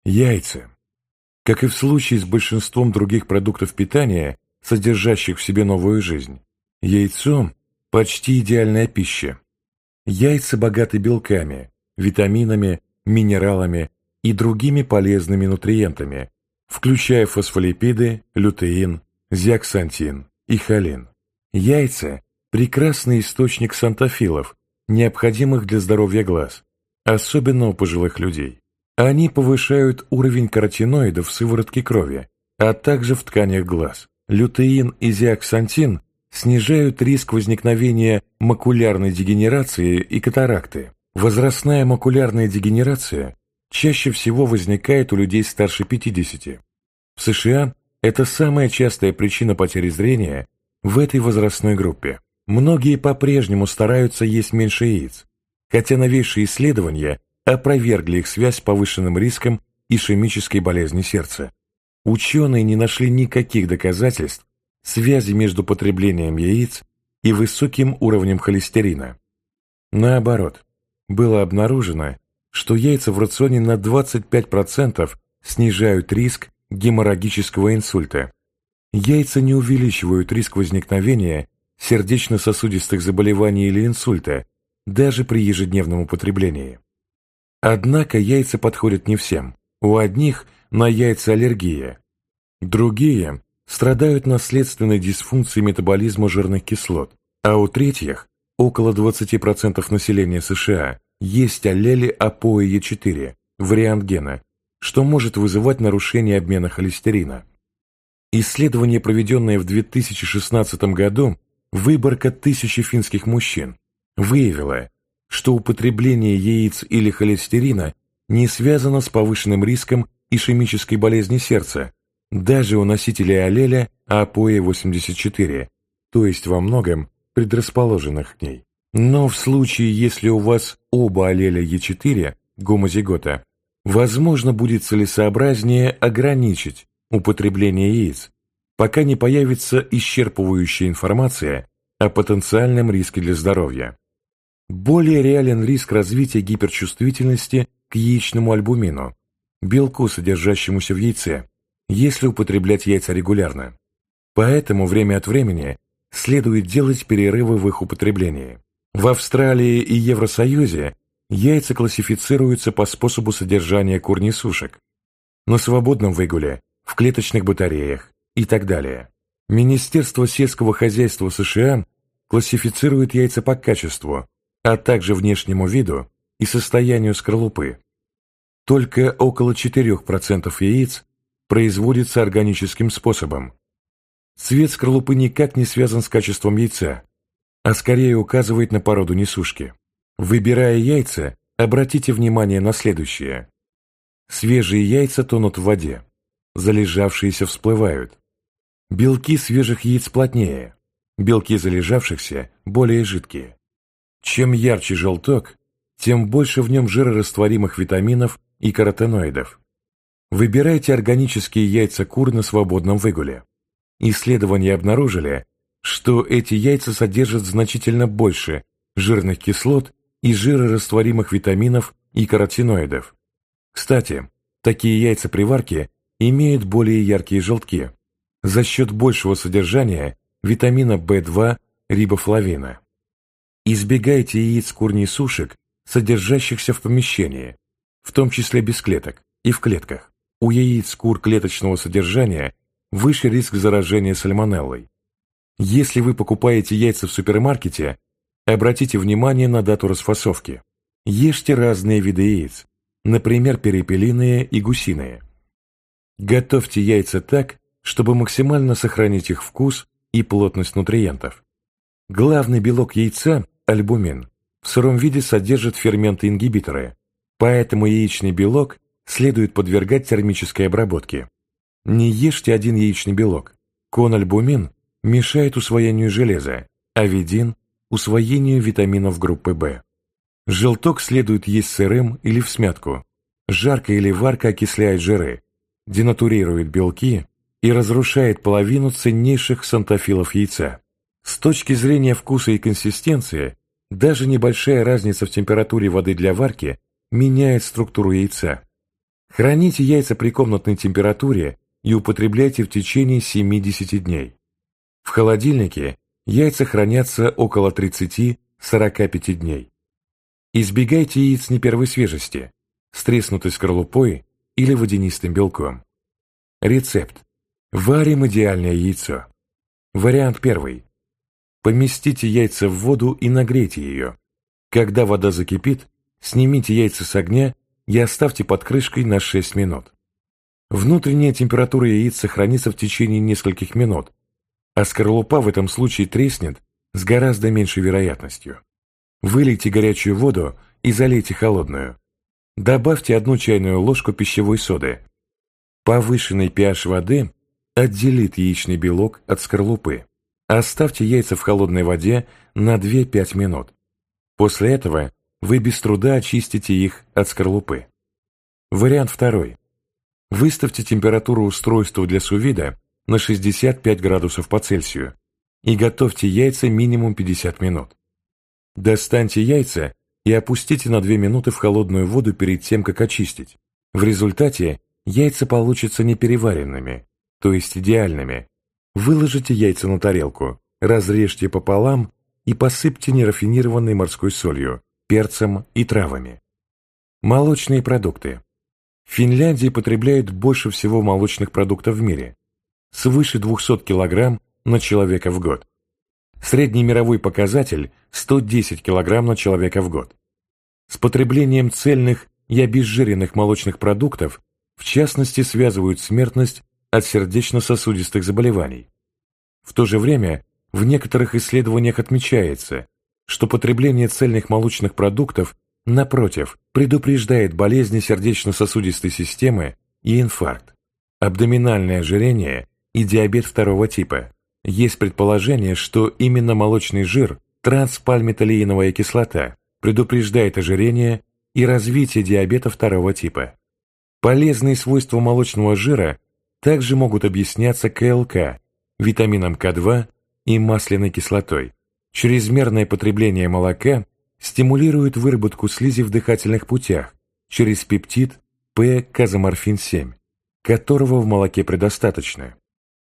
Яйца. Как и в случае с большинством других продуктов питания, содержащих в себе новую жизнь, яйцо – почти идеальная пища. Яйца богаты белками, витаминами, минералами и другими полезными нутриентами, включая фосфолипиды, лютеин, зеаксантин и холин. Яйца – прекрасный источник ксантофилов, необходимых для здоровья глаз, особенно у пожилых людей. Они повышают уровень каротиноидов в сыворотке крови, а также в тканях глаз. Лютеин и зеаксантин снижают риск возникновения макулярной дегенерации и катаракты. Возрастная макулярная дегенерация чаще всего возникает у людей старше 50. В США это самая частая причина потери зрения в этой возрастной группе. Многие по-прежнему стараются есть меньше яиц, хотя новейшие исследования опровергли их связь с повышенным риском ишемической болезни сердца. Ученые не нашли никаких доказательств связи между потреблением яиц и высоким уровнем холестерина. Наоборот, было обнаружено, что яйца в рационе на 25% снижают риск геморрагического инсульта. Яйца не увеличивают риск возникновения сердечно-сосудистых заболеваний или инсульта, даже при ежедневном употреблении. Однако яйца подходят не всем. У одних на яйца аллергия. Другие страдают наследственной дисфункцией метаболизма жирных кислот, а у третьих, около 20% населения США, есть аллели ApoE4, вариант гена, что может вызывать нарушение обмена холестерина. Исследование, проведенное в 2016 году, выборка 1000 финских мужчин, выявило, что употребление яиц или холестерина не связано с повышенным риском ишемической болезни сердца, даже у носителей аллеля ApoE84, то есть во многом предрасположенных к ней. Но в случае, если у вас оба аллеля Е4, гомозигота, возможно, будет целесообразнее ограничить употребление яиц, пока не появится исчерпывающая информация о потенциальном риске для здоровья. Более реален риск развития гиперчувствительности к яичному альбумину, белку, содержащемуся в яйце, если употреблять яйца регулярно. Поэтому время от времени следует делать перерывы в их употреблении. В Австралии и Евросоюзе яйца классифицируются по способу содержания кур-несушек, на свободном выгуле, в клеточных батареях и так далее. Министерство сельского хозяйства США классифицирует яйца по качеству, а также внешнему виду и состоянию скорлупы. Только около 4% яиц производится органическим способом. Цвет скорлупы никак не связан с качеством яйца, а скорее указывает на породу несушки. Выбирая яйца, обратите внимание на следующее. Свежие яйца тонут в воде, залежавшиеся всплывают. Белки свежих яиц плотнее, белки залежавшихся более жидкие. Чем ярче желток, тем больше в нем жирорастворимых витаминов и каротиноидов. Выбирайте органические яйца кур на свободном выгуле. Исследования обнаружили, что эти яйца содержат значительно больше жирных кислот и жирорастворимых витаминов и каротиноидов. Кстати, такие яйца при варке имеют более яркие желтки за счет большего содержания витамина В2 рибофлавина. Избегайте яиц кур-несушек, содержащихся в помещении, в том числе без клеток и в клетках. У яиц кур клеточного содержания выше риск заражения сальмонеллой. Если вы покупаете яйца в супермаркете, обратите внимание на дату расфасовки. Ешьте разные виды яиц, например, перепелиные и гусиные. Готовьте яйца так, чтобы максимально сохранить их вкус и плотность нутриентов. Главный белок яйца, альбумин, в сыром виде содержит ферменты-ингибиторы, поэтому яичный белок следует подвергать термической обработке. Не ешьте один яичный белок. Кональбумин мешает усвоению железа, а видин – усвоению витаминов группы В. Желток следует есть сырым или всмятку. Жарка или варка окисляет жиры, денатурирует белки и разрушает половину ценнейших ксантофилов яйца. С точки зрения вкуса и консистенции, даже небольшая разница в температуре воды для варки меняет структуру яйца. Храните яйца при комнатной температуре и употребляйте в течение 70 дней. В холодильнике яйца хранятся около 30-45 дней. Избегайте яиц не первой свежести, с треснутой скорлупой или водянистым белком. Рецепт. Варим идеальное яйцо. Вариант первый. Поместите яйца в воду и нагрейте ее. Когда вода закипит, снимите яйца с огня и оставьте под крышкой на 6 минут. Внутренняя температура яиц сохранится в течение нескольких минут, а скорлупа в этом случае треснет с гораздо меньшей вероятностью. Вылейте горячую воду и залейте холодную. Добавьте 1 чайную ложку пищевой соды. Повышенный pH воды отделит яичный белок от скорлупы. Оставьте яйца в холодной воде на 2-5 минут. После этого вы без труда очистите их от скорлупы. Вариант второй. Выставьте температуру устройства для сувида на 65 градусов по Цельсию и готовьте яйца минимум 50 минут. Достаньте яйца и опустите на 2 минуты в холодную воду перед тем, как очистить. В результате яйца получатся непереваренными, то есть идеальными. Выложите яйца на тарелку, разрежьте пополам и посыпьте нерафинированной морской солью, перцем и травами. Молочные продукты. В Финляндии потребляют больше всего молочных продуктов в мире, свыше 200 кг на человека в год. Средний мировой показатель – 110 кг на человека в год. С потреблением цельных и обезжиренных молочных продуктов в частности связывают смертность от сердечно-сосудистых заболеваний. В то же время в некоторых исследованиях отмечается, что потребление цельных молочных продуктов, напротив, предупреждает болезни сердечно-сосудистой системы и инфаркт, абдоминальное ожирение и диабет второго типа. Есть предположение, что именно молочный жир, транспальмитолеиновая кислота, предупреждает ожирение и развитие диабета второго типа. Полезные свойства молочного жира также могут объясняться КЛК, витамином К2 и масляной кислотой. Чрезмерное потребление молока стимулирует выработку слизи в дыхательных путях через пептид П-казоморфин-7, которого в молоке предостаточно.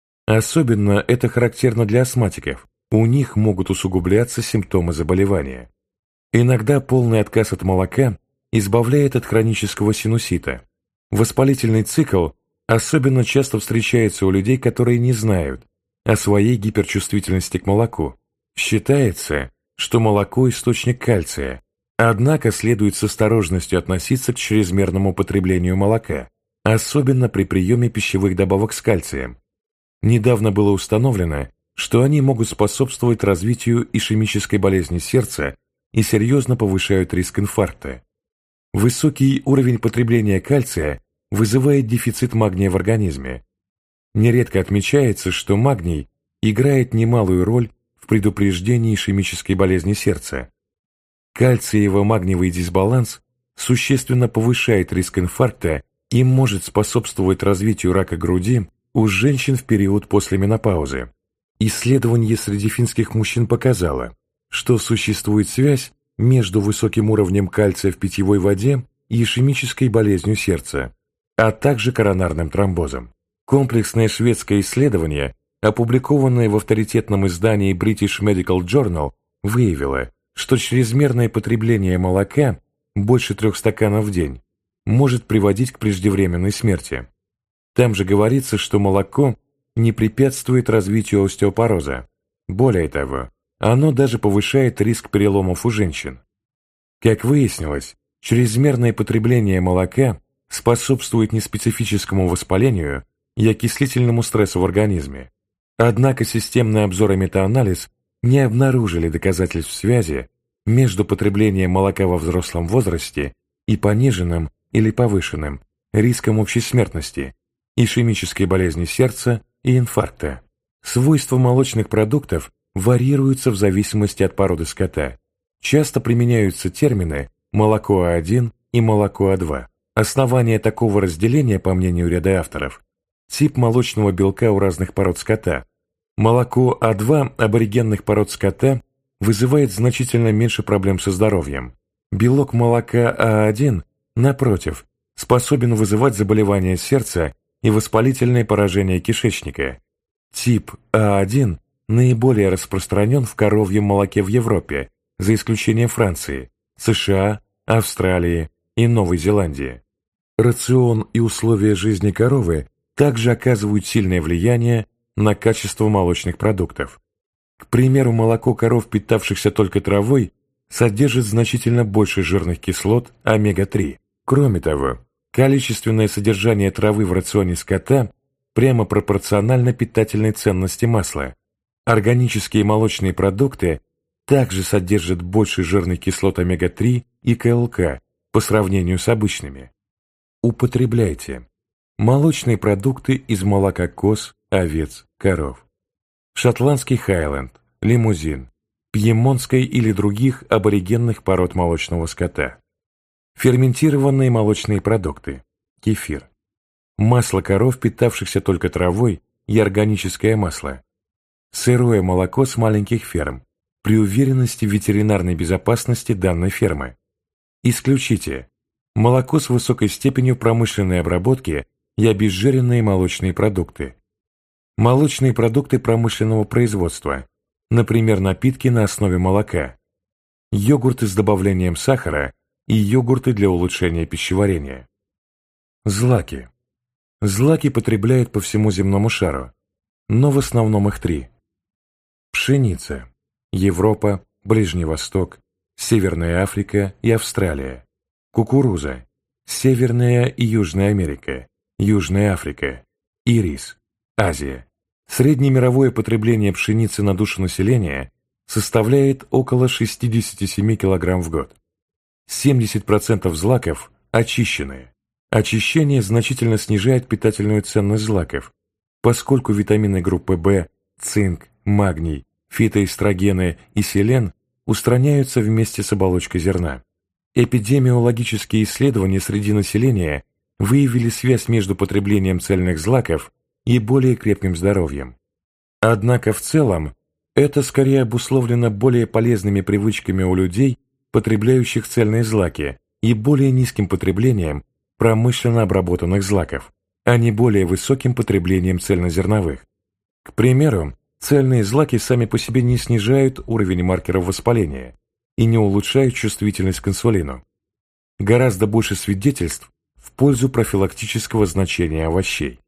Особенно это характерно для астматиков, у них могут усугубляться симптомы заболевания. Иногда полный отказ от молока избавляет от хронического синусита. Воспалительный цикл особенно часто встречается у людей, которые не знают о своей гиперчувствительности к молоку. Считается, что молоко – источник кальция, однако следует с осторожностью относиться к чрезмерному потреблению молока, особенно при приеме пищевых добавок с кальцием. Недавно было установлено, что они могут способствовать развитию ишемической болезни сердца и серьезно повышают риск инфаркта. Высокий уровень потребления кальция вызывает дефицит магния в организме. Нередко отмечается, что магний играет немалую роль в предупреждении ишемической болезни сердца. Кальциево-магниевый дисбаланс существенно повышает риск инфаркта и может способствовать развитию рака груди у женщин в период после менопаузы. Исследование среди финских мужчин показало, что существует связь между высоким уровнем кальция в питьевой воде и ишемической болезнью сердца, а также коронарным тромбозом. Комплексное шведское исследование, опубликованное в авторитетном издании British Medical Journal, выявило, что чрезмерное потребление молока больше 3 стаканов в день может приводить к преждевременной смерти. Там же говорится, что молоко не препятствует развитию остеопороза. Более того, оно даже повышает риск переломов у женщин. Как выяснилось, чрезмерное потребление молока способствует неспецифическому воспалению и окислительному стрессу в организме. Однако системный обзор и метаанализ не обнаружили доказательств связи между потреблением молока во взрослом возрасте и пониженным или повышенным риском общей смертности, ишемической болезни сердца и инфаркта. Свойства молочных продуктов варьируются в зависимости от породы скота. Часто применяются термины «молоко А1» и «молоко А2». Основание такого разделения, по мнению ряда авторов, тип молочного белка у разных пород скота. Молоко А2 аборигенных пород скота вызывает значительно меньше проблем со здоровьем. Белок молока А1, напротив, способен вызывать заболевания сердца и воспалительные поражения кишечника. Тип А1 наиболее распространен в коровьем молоке в Европе, за исключением Франции, США, Австралии и Новой Зеландии. Рацион и условия жизни коровы также оказывают сильное влияние на качество молочных продуктов. К примеру, молоко коров, питавшихся только травой, содержит значительно больше жирных кислот омега-3. Кроме того, количественное содержание травы в рационе скота прямо пропорционально питательной ценности масла. Органические молочные продукты также содержат больше жирных кислот омега-3 и КЛК по сравнению с обычными. Употребляйте молочные продукты из молока коз, овец, коров. Шотландский хайленд, лимузин, пьемонтской или других аборигенных пород молочного скота. Ферментированные молочные продукты, кефир. Масло коров, питавшихся только травой, и органическое масло. Сырое молоко с маленьких ферм, при уверенности в ветеринарной безопасности данной фермы. Исключите молоко с высокой степенью промышленной обработки и обезжиренные молочные продукты. Молочные продукты промышленного производства, например, напитки на основе молока, йогурты с добавлением сахара и йогурты для улучшения пищеварения. Злаки. Злаки потребляют по всему земному шару, но в основном их три. Пшеница. Европа, Ближний Восток, Северная Африка и Австралия. Кукуруза. Северная и Южная Америка, Южная Африка. И рис. Азия. Среднемировое потребление пшеницы на душу населения составляет около 67 кг в год. 70% злаков очищенные. Очищение значительно снижает питательную ценность злаков, поскольку витамины группы В, цинк, магний, фитоэстрогены и селен устраняются вместе с оболочкой зерна. Эпидемиологические исследования среди населения выявили связь между потреблением цельных злаков и более крепким здоровьем. Однако в целом это скорее обусловлено более полезными привычками у людей, потребляющих цельные злаки, и более низким потреблением промышленно обработанных злаков, а не более высоким потреблением цельнозерновых. К примеру, цельные злаки сами по себе не снижают уровень маркеров воспаления и не улучшают чувствительность к инсулину. Гораздо больше свидетельств в пользу профилактического значения овощей.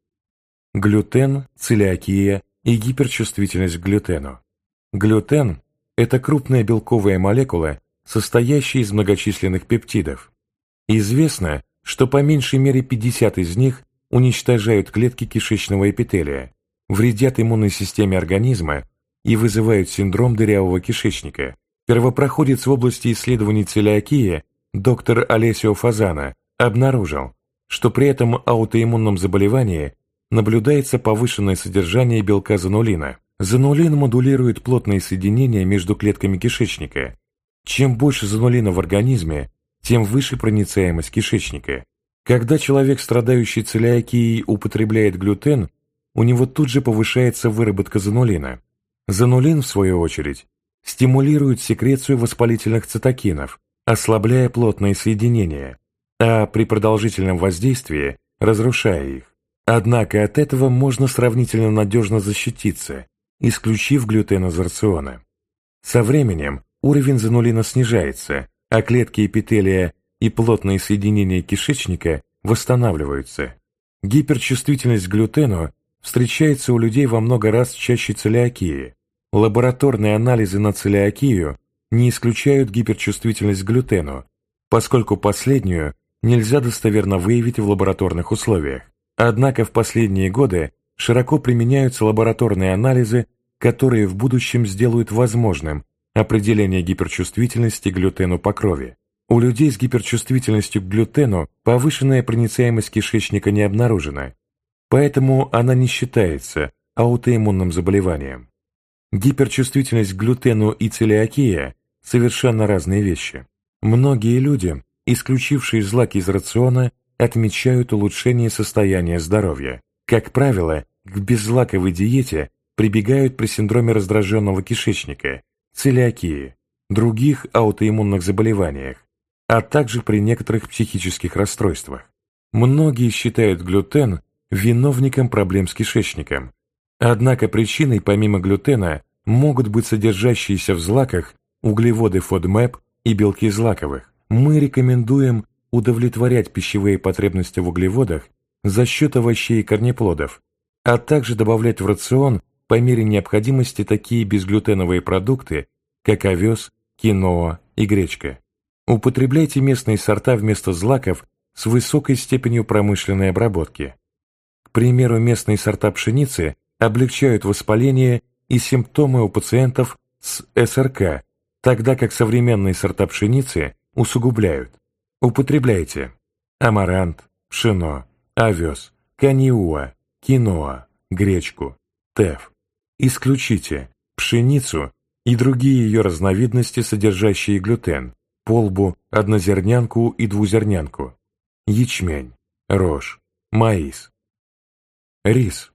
Глютен, целиакия и гиперчувствительность к глютену. Глютен – это крупная белковая молекула, состоящая из многочисленных пептидов. Известно, что по меньшей мере 50 из них уничтожают клетки кишечного эпителия, вредят иммунной системе организма и вызывают синдром дырявого кишечника. Первопроходец в области исследований целиакии доктор Олесио Фазана обнаружил, что при этом аутоиммунном заболевании наблюдается повышенное содержание белка занулина. Занулин модулирует плотные соединения между клетками кишечника. Чем больше занулина в организме, тем выше проницаемость кишечника. Когда человек, страдающий целиакией, употребляет глютен, у него тут же повышается выработка занулина. Занулин, в свою очередь, стимулирует секрецию воспалительных цитокинов, ослабляя плотные соединения, а при продолжительном воздействии разрушая их. Однако от этого можно сравнительно надежно защититься, исключив глютен из рациона. Со временем уровень занулина снижается, а клетки эпителия и плотные соединения кишечника восстанавливаются. Гиперчувствительность к глютену встречается у людей во много раз чаще целиакии. Лабораторные анализы на целиакию не исключают гиперчувствительность к глютену, поскольку последнюю нельзя достоверно выявить в лабораторных условиях. Однако в последние годы широко применяются лабораторные анализы, которые в будущем сделают возможным определение гиперчувствительности к глютену по крови. У людей с гиперчувствительностью к глютену повышенная проницаемость кишечника не обнаружена, поэтому она не считается аутоиммунным заболеванием. Гиперчувствительность к глютену и целиакия – совершенно разные вещи. Многие люди, исключившие злаки из рациона, отмечают улучшение состояния здоровья. Как правило, к беззлаковой диете прибегают при синдроме раздраженного кишечника, целиакии, других аутоиммунных заболеваниях, а также при некоторых психических расстройствах. Многие считают глютен виновником проблем с кишечником. Однако причиной помимо глютена могут быть содержащиеся в злаках углеводы FODMAP и белки злаковых. Мы рекомендуем удовлетворять пищевые потребности в углеводах за счет овощей и корнеплодов, а также добавлять в рацион по мере необходимости такие безглютеновые продукты, как овес, киноа и гречка. Употребляйте местные сорта вместо злаков с высокой степенью промышленной обработки. К примеру, местные сорта пшеницы облегчают воспаление и симптомы у пациентов с СРК, тогда как современные сорта пшеницы усугубляют. Употребляйте амарант, пшено, овес, каниуа, киноа, гречку, теф. Исключите пшеницу и другие ее разновидности, содержащие глютен, полбу, однозернянку и двузернянку, ячмень, рожь, маис. Рис.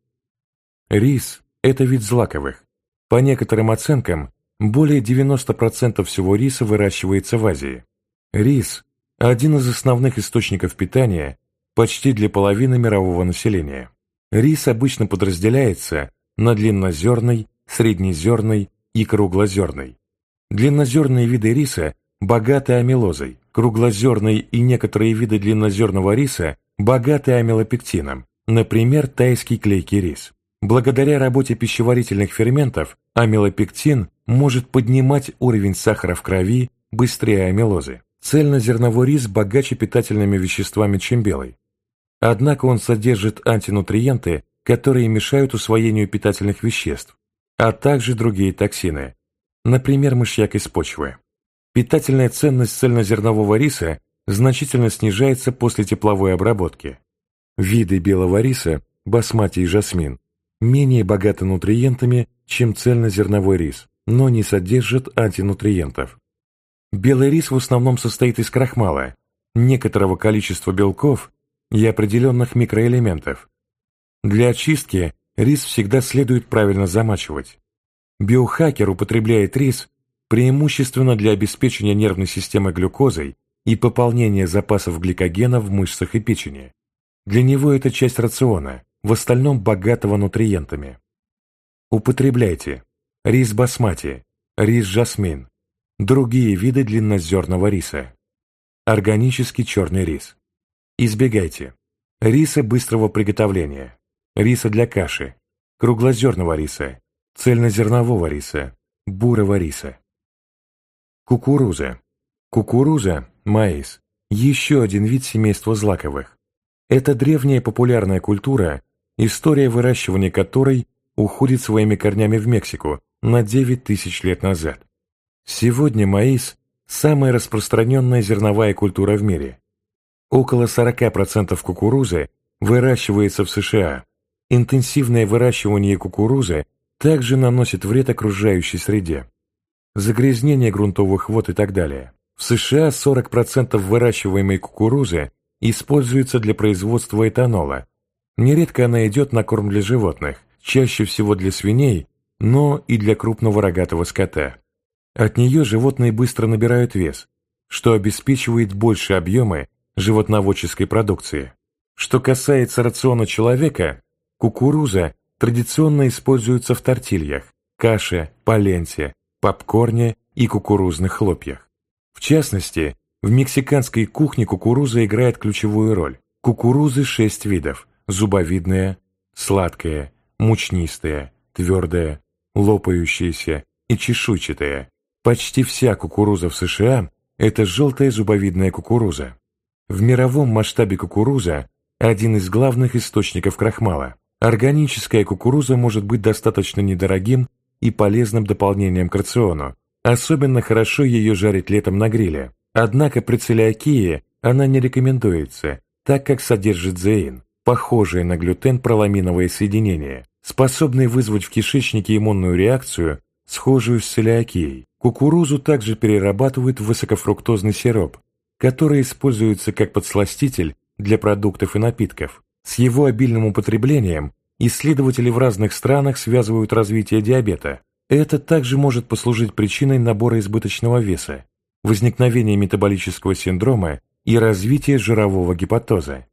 Рис – это вид злаковых. По некоторым оценкам, более 90% всего риса выращивается в Азии. Рис – один из основных источников питания почти для половины мирового населения. Рис обычно подразделяется на длиннозерный, среднезерный и круглозерный. Длиннозерные виды риса богаты амилозой, круглозерные и некоторые виды длиннозерного риса богаты амилопектином, например, тайский клейкий рис. Благодаря работе пищеварительных ферментов амилопектин может поднимать уровень сахара в крови быстрее амилозы. Цельнозерновой рис богаче питательными веществами, чем белый. Однако он содержит антинутриенты, которые мешают усвоению питательных веществ, а также другие токсины, например, мышьяк из почвы. Питательная ценность цельнозернового риса значительно снижается после тепловой обработки. Виды белого риса, басмати и жасмин, менее богаты нутриентами, чем цельнозерновой рис, но не содержат антинутриентов. Белый рис в основном состоит из крахмала, некоторого количества белков и определенных микроэлементов. Для очистки рис всегда следует правильно замачивать. Биохакер употребляет рис преимущественно для обеспечения нервной системы глюкозой и пополнения запасов гликогена в мышцах и печени. Для него это часть рациона, в остальном богатого нутриентами. Употребляйте рис басмати, рис жасмин, другие виды длиннозерного риса, органический черный рис. Избегайте риса быстрого приготовления, риса для каши, круглозерного риса, цельнозернового риса, бурого риса. Кукуруза. Кукуруза, маис, еще один вид семейства злаковых. Это древняя популярная культура, история выращивания которой уходит своими корнями в Мексику на 9000 лет назад. Сегодня маис – самая распространенная зерновая культура в мире. Около 40% кукурузы выращивается в США. Интенсивное выращивание кукурузы также наносит вред окружающей среде. Загрязнение грунтовых вод и так далее. В США 40% выращиваемой кукурузы используется для производства этанола. Нередко она идет на корм для животных, чаще всего для свиней, но и для крупного рогатого скота. От нее животные быстро набирают вес, что обеспечивает большие объемы животноводческой продукции. Что касается рациона человека, кукуруза традиционно используется в тортильях, каше, поленте, попкорне и кукурузных хлопьях. В частности, в мексиканской кухне кукуруза играет ключевую роль. Кукурузы 6 видов – зубовидная, сладкая, мучнистая, твердая, лопающаяся и чешуйчатая. Почти вся кукуруза в США – это желтая зубовидная кукуруза. В мировом масштабе кукуруза – один из главных источников крахмала. Органическая кукуруза может быть достаточно недорогим и полезным дополнением к рациону. Особенно хорошо ее жарить летом на гриле. Однако при целиакии она не рекомендуется, так как содержит зеин, похожее на глютен проламиновое соединение, способное вызвать в кишечнике иммунную реакцию, схожую с целиакией. Кукурузу также перерабатывают в высокофруктозный сироп, который используется как подсластитель для продуктов и напитков. С его обильным употреблением исследователи в разных странах связывают развитие диабета. Это также может послужить причиной набора избыточного веса, возникновения метаболического синдрома и развития жирового гепатоза.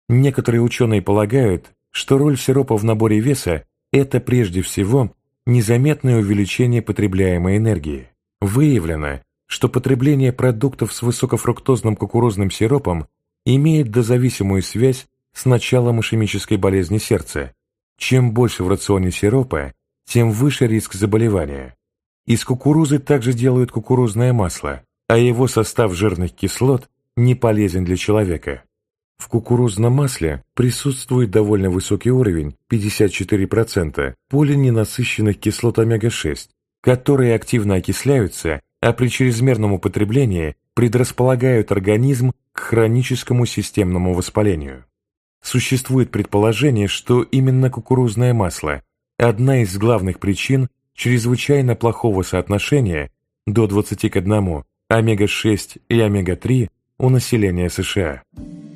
Некоторые ученые полагают, что роль сиропа в наборе веса – это прежде всего незаметное увеличение потребляемой энергии. Выявлено, что потребление продуктов с высокофруктозным кукурузным сиропом имеет дозависимую связь с началом ишемической болезни сердца. Чем больше в рационе сиропа, тем выше риск заболевания. Из кукурузы также делают кукурузное масло, а его состав жирных кислот не полезен для человека. В кукурузном масле присутствует довольно высокий уровень, 54%, полиненасыщенных кислот омега-6, которые активно окисляются, а при чрезмерном употреблении предрасполагают организм к хроническому системному воспалению. Существует предположение, что именно кукурузное масло – одна из главных причин чрезвычайно плохого соотношения до 20 к 1 омега-6 и омега-3 у населения США.